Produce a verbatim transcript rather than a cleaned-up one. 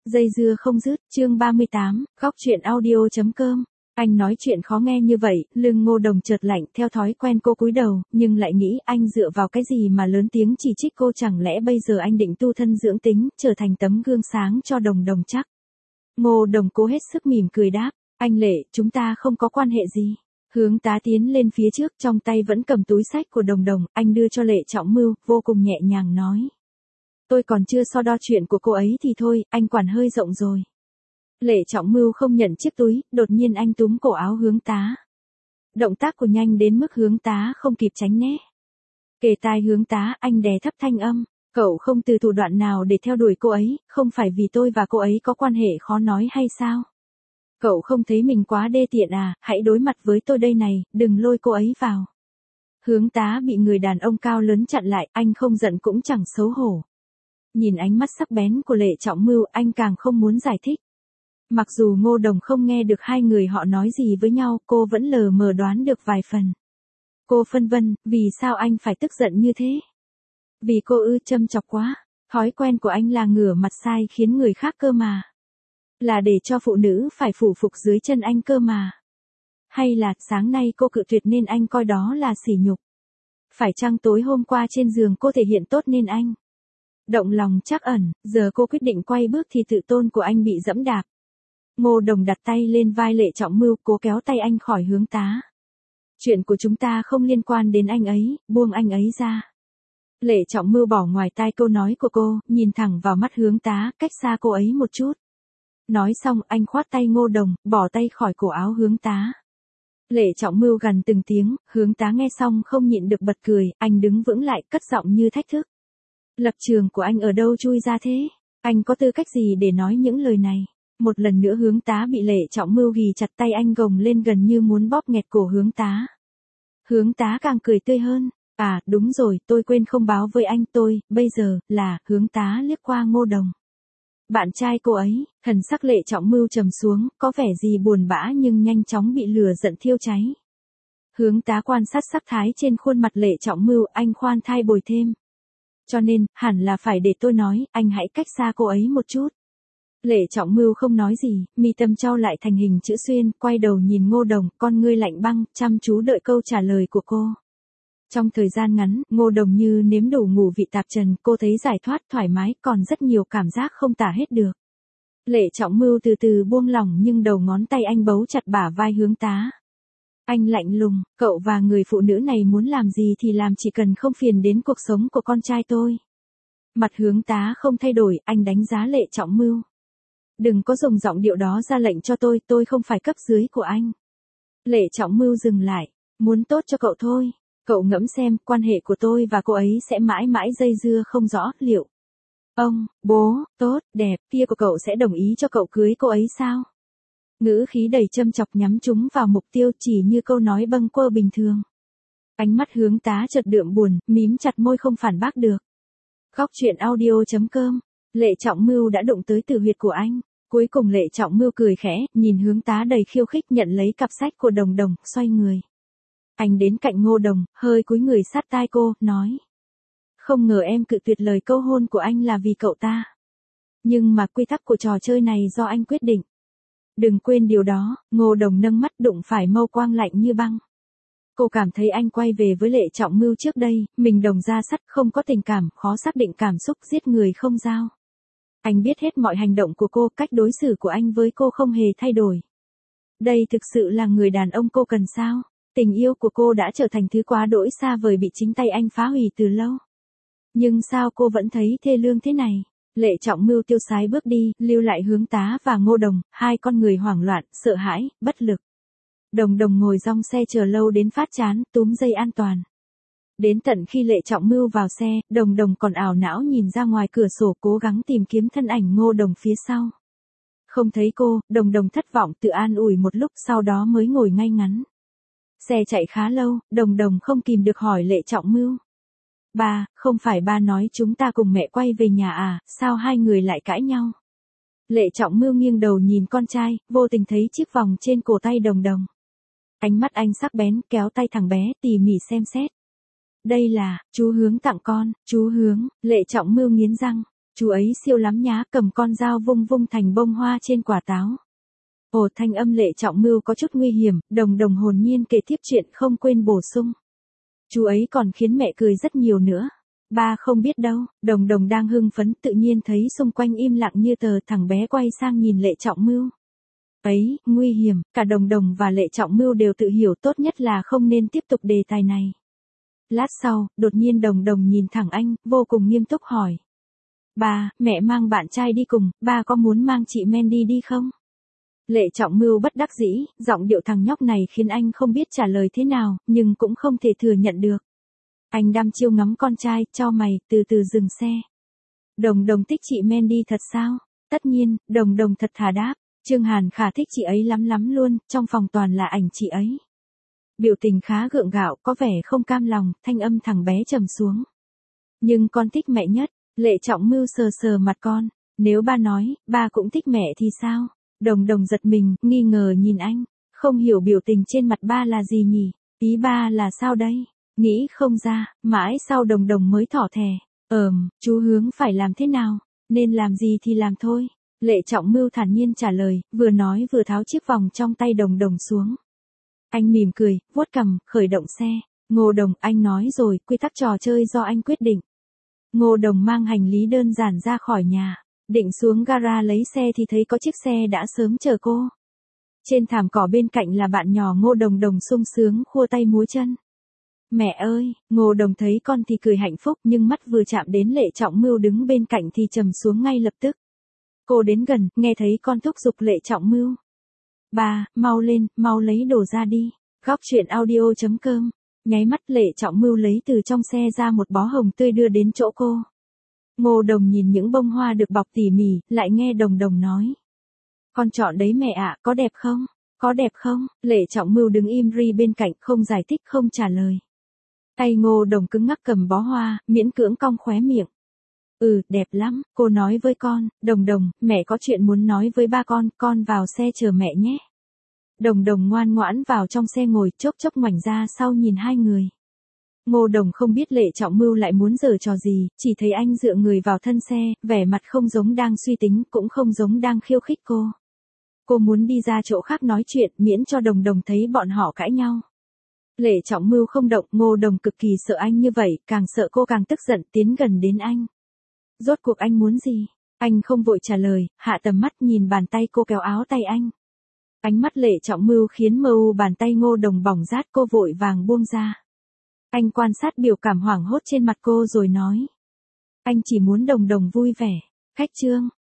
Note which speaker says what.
Speaker 1: Dây dưa không dứt, chương ba mươi tám, góc chuyện audio chấm com. Anh nói chuyện khó nghe như vậy, lưng Ngô Đồng chợt lạnh, theo thói quen cô cúi đầu, nhưng lại nghĩ anh dựa vào cái gì mà lớn tiếng chỉ trích cô, chẳng lẽ bây giờ anh định tu thân dưỡng tính, trở thành tấm gương sáng cho Đồng Đồng chắc. Ngô Đồng cố hết sức mỉm cười đáp, anh Lệ, chúng ta không có quan hệ gì. Hướng tá tiến lên phía trước, trong tay vẫn cầm túi sách của Đồng Đồng, anh đưa cho Lệ Trọng Mưu, vô cùng nhẹ nhàng nói. Tôi còn chưa so đo chuyện của cô ấy thì thôi, anh quản hơi rộng rồi. Lệ Trọng Mưu không nhận chiếc túi, đột nhiên anh túm cổ áo Hướng tá. Động tác của nhanh đến mức Hướng tá không kịp tránh né. Kề tai Hướng tá, anh đè thấp thanh âm, cậu không từ thủ đoạn nào để theo đuổi cô ấy, không phải vì tôi và cô ấy có quan hệ khó nói hay sao? Cậu không thấy mình quá đê tiện à, hãy đối mặt với tôi đây này, đừng lôi cô ấy vào. Hướng tá bị người đàn ông cao lớn chặn lại, anh không giận cũng chẳng xấu hổ. Nhìn ánh mắt sắc bén của Lệ Trọng Mưu, anh càng không muốn giải thích. Mặc dù Ngô Đồng không nghe được hai người họ nói gì với nhau, cô vẫn lờ mờ đoán được vài phần. Cô phân vân, vì sao anh phải tức giận như thế? Vì cô ư, châm chọc quá. Thói quen của anh là ngửa mặt sai khiến người khác cơ mà. Là để cho phụ nữ phải phủ phục dưới chân anh cơ mà. Hay là sáng nay cô cự tuyệt nên anh coi đó là sỉ nhục? Phải chăng tối hôm qua trên giường cô thể hiện tốt nên anh động lòng trắc ẩn, giờ cô quyết định quay bước thì tự tôn của anh bị dẫm đạp. Ngô Đồng đặt tay lên vai Lệ Trọng Mưu, cố kéo tay anh khỏi Hướng tá. Chuyện của chúng ta không liên quan đến anh ấy, buông anh ấy ra. Lệ Trọng Mưu bỏ ngoài tai câu nói của cô, nhìn thẳng vào mắt Hướng tá, cách xa cô ấy một chút. Nói xong, anh khoát tay Ngô Đồng, bỏ tay khỏi cổ áo Hướng tá. Lệ Trọng Mưu gằn từng tiếng, Hướng tá nghe xong không nhịn được bật cười, anh đứng vững lại, cất giọng như thách thức. Lập trường của anh ở đâu chui ra thế? Anh có tư cách gì để nói những lời này? Một lần nữa Hướng tá bị Lệ Trọng Mưu ghì chặt tay anh, gồng lên gần như muốn bóp nghẹt cổ Hướng tá. Hướng tá càng cười tươi hơn. À, đúng rồi, tôi quên không báo với anh, tôi, bây giờ, là, Hướng tá liếc qua Ngô Đồng. Bạn trai cô ấy, thần sắc Lệ Trọng Mưu trầm xuống, có vẻ gì buồn bã nhưng nhanh chóng bị lửa giận thiêu cháy. Hướng tá quan sát sắc thái trên khuôn mặt Lệ Trọng Mưu, anh khoan thai bồi thêm. Cho nên, hẳn là phải để tôi nói, anh hãy cách xa cô ấy một chút. Lệ Trọng Mưu không nói gì, mi tâm trao lại thành hình chữ xuyên, quay đầu nhìn Ngô Đồng, con ngươi lạnh băng, chăm chú đợi câu trả lời của cô. Trong thời gian ngắn, Ngô Đồng như nếm đủ ngũ vị tạp trần, cô thấy giải thoát thoải mái, còn rất nhiều cảm giác không tả hết được. Lệ Trọng Mưu từ từ buông lỏng nhưng đầu ngón tay anh bấu chặt bả vai Hướng tá. Anh lạnh lùng, cậu và người phụ nữ này muốn làm gì thì làm, chỉ cần không phiền đến cuộc sống của con trai tôi. Mặt Hướng tá không thay đổi, anh đánh giá Lệ Trọng Mưu. Đừng có dùng giọng điệu đó ra lệnh cho tôi, tôi không phải cấp dưới của anh. Lệ Trọng Mưu dừng lại, muốn tốt cho cậu thôi. Cậu ngẫm xem, quan hệ của tôi và cô ấy sẽ mãi mãi dây dưa không rõ, liệu ông, bố, tốt, đẹp, kia của cậu sẽ đồng ý cho cậu cưới cô ấy sao? Ngữ khí đầy châm chọc nhắm chúng vào mục tiêu, chỉ như câu nói bâng quơ bình thường. Ánh mắt Hướng tá chợt đượm buồn, mím chặt môi không phản bác được. Góc chuyện audio chấm com. Lệ Trọng Mưu đã đụng tới tử huyệt của anh. Cuối cùng Lệ Trọng Mưu cười khẽ, nhìn Hướng tá đầy khiêu khích, nhận lấy cặp sách của Đồng Đồng, xoay người. Anh đến cạnh Ngô Đồng, hơi cúi người sát tai cô, nói. Không ngờ em cự tuyệt lời câu hôn của anh là vì cậu ta. Nhưng mà quy tắc của trò chơi này do anh quyết định. Đừng quên điều đó. Ngô Đồng nâng mắt, đụng phải mâu quang lạnh như băng. Cô cảm thấy anh quay về với Lệ Trọng Mưu trước đây, mình đồng ra sắt, không có tình cảm, khó xác định cảm xúc, giết người không dao. Anh biết hết mọi hành động của cô, cách đối xử của anh với cô không hề thay đổi. Đây thực sự là người đàn ông cô cần sao? Tình yêu của cô đã trở thành thứ quá đỗi xa vời, bị chính tay anh phá hủy từ lâu. Nhưng sao cô vẫn thấy thê lương thế này? Lệ Trọng Mưu tiêu sái bước đi, lưu lại Hướng tá và Ngô Đồng, hai con người hoảng loạn, sợ hãi, bất lực. Đồng Đồng ngồi dong xe chờ lâu đến phát chán, túm dây an toàn. Đến tận khi Lệ Trọng Mưu vào xe, Đồng Đồng còn ảo não nhìn ra ngoài cửa sổ, cố gắng tìm kiếm thân ảnh Ngô Đồng phía sau. Không thấy cô, Đồng Đồng thất vọng, tự an ủi một lúc, sau đó mới ngồi ngay ngắn. Xe chạy khá lâu, Đồng Đồng không kìm được hỏi Lệ Trọng Mưu. Ba, không phải ba nói chúng ta cùng mẹ quay về nhà à, sao hai người lại cãi nhau? Lệ Trọng Mưu nghiêng đầu nhìn con trai, vô tình thấy chiếc vòng trên cổ tay Đồng Đồng. Ánh mắt anh sắc bén, kéo tay thằng bé, tỉ mỉ xem xét. Đây là, chú Hướng tặng con, chú Hướng. Lệ Trọng Mưu nghiến răng. Chú ấy siêu lắm nhá, cầm con dao vung vung thành bông hoa trên quả táo. Ồ, thanh âm Lệ Trọng Mưu có chút nguy hiểm, Đồng Đồng hồn nhiên kể tiếp chuyện không quên bổ sung. Chú ấy còn khiến mẹ cười rất nhiều nữa. Ba không biết đâu, Đồng Đồng đang hưng phấn tự nhiên thấy xung quanh im lặng như tờ, thằng bé quay sang nhìn Lệ Trọng Mưu. Ấy, nguy hiểm, cả Đồng Đồng và Lệ Trọng Mưu đều tự hiểu tốt nhất là không nên tiếp tục đề tài này. Lát sau, đột nhiên Đồng Đồng nhìn thẳng anh, vô cùng nghiêm túc hỏi. Ba, mẹ mang bạn trai đi cùng, ba có muốn mang chị Mandy đi không? Lệ Trọng Mưu bất đắc dĩ, giọng điệu thằng nhóc này khiến anh không biết trả lời thế nào, nhưng cũng không thể thừa nhận được. Anh đăm chiêu ngắm con trai, chau mày, từ từ dừng xe. Đồng Đồng thích chị Mandy thật sao? Tất nhiên, Đồng Đồng thật thà đáp. Trương Hàn Khả thích chị ấy lắm lắm luôn, trong phòng toàn là ảnh chị ấy. Biểu tình khá gượng gạo, có vẻ không cam lòng, thanh âm thằng bé trầm xuống. Nhưng con thích mẹ nhất. Lệ Trọng Mưu sờ sờ mặt con. Nếu ba nói, ba cũng thích mẹ thì sao? Đồng Đồng giật mình, nghi ngờ nhìn anh. Không hiểu biểu tình trên mặt ba là gì nhỉ? Ý ba là sao đây? Nghĩ không ra, mãi sau Đồng Đồng mới thỏ thẻ. Ờm, chú Hướng phải làm thế nào? Nên làm gì thì làm thôi. Lệ Trọng Mưu thản nhiên trả lời, vừa nói vừa tháo chiếc vòng trong tay Đồng Đồng xuống. Anh mỉm cười, vuốt cằm, khởi động xe. Ngô Đồng, anh nói rồi, quy tắc trò chơi do anh quyết định. Ngô Đồng mang hành lý đơn giản ra khỏi nhà. Định xuống gara lấy xe thì thấy có chiếc xe đã sớm chờ cô. Trên thảm cỏ bên cạnh là bạn nhỏ Ngô Đồng Đồng sung sướng khua tay múa chân. Mẹ ơi, Ngô Đồng thấy con thì cười hạnh phúc nhưng mắt vừa chạm đến Lệ Trọng Mưu đứng bên cạnh thì trầm xuống ngay lập tức. Cô đến gần, nghe thấy con thúc giục Lệ Trọng Mưu. Ba, mau lên, mau lấy đồ ra đi. Góc truyện audio chấm com. Nháy mắt Lệ Trọng Mưu lấy từ trong xe ra một bó hồng tươi đưa đến chỗ cô. Ngô Đồng nhìn những bông hoa được bọc tỉ mỉ, lại nghe Đồng Đồng nói. Con chọn đấy mẹ ạ, có đẹp không? Có đẹp không? Lệ Trọng Mưu đứng im ri bên cạnh, không giải thích không trả lời. Tay Ngô Đồng cứng ngắc cầm bó hoa, miễn cưỡng cong khóe miệng. Ừ, đẹp lắm, cô nói với con, Đồng Đồng, mẹ có chuyện muốn nói với ba con, con vào xe chờ mẹ nhé. Đồng Đồng ngoan ngoãn vào trong xe ngồi, chốc chốc ngoảnh ra sau nhìn hai người. Ngô Đồng không biết Lệ Trọng Mưu lại muốn giở trò gì, chỉ thấy anh dựa người vào thân xe, vẻ mặt không giống đang suy tính, cũng không giống đang khiêu khích cô. Cô muốn đi ra chỗ khác nói chuyện, miễn cho Đồng Đồng thấy bọn họ cãi nhau. Lệ Trọng Mưu không động, Ngô Đồng cực kỳ sợ anh như vậy, càng sợ cô càng tức giận, tiến gần đến anh. Rốt cuộc anh muốn gì? Anh không vội trả lời, hạ tầm mắt nhìn bàn tay cô kéo áo tay anh. Ánh mắt Lệ Trọng Mưu khiến mờ u bàn tay Ngô Đồng bỏng rát, cô vội vàng buông ra. Anh quan sát biểu cảm hoảng hốt trên mặt cô rồi nói. Anh chỉ muốn Đồng Đồng vui vẻ. Khách trương,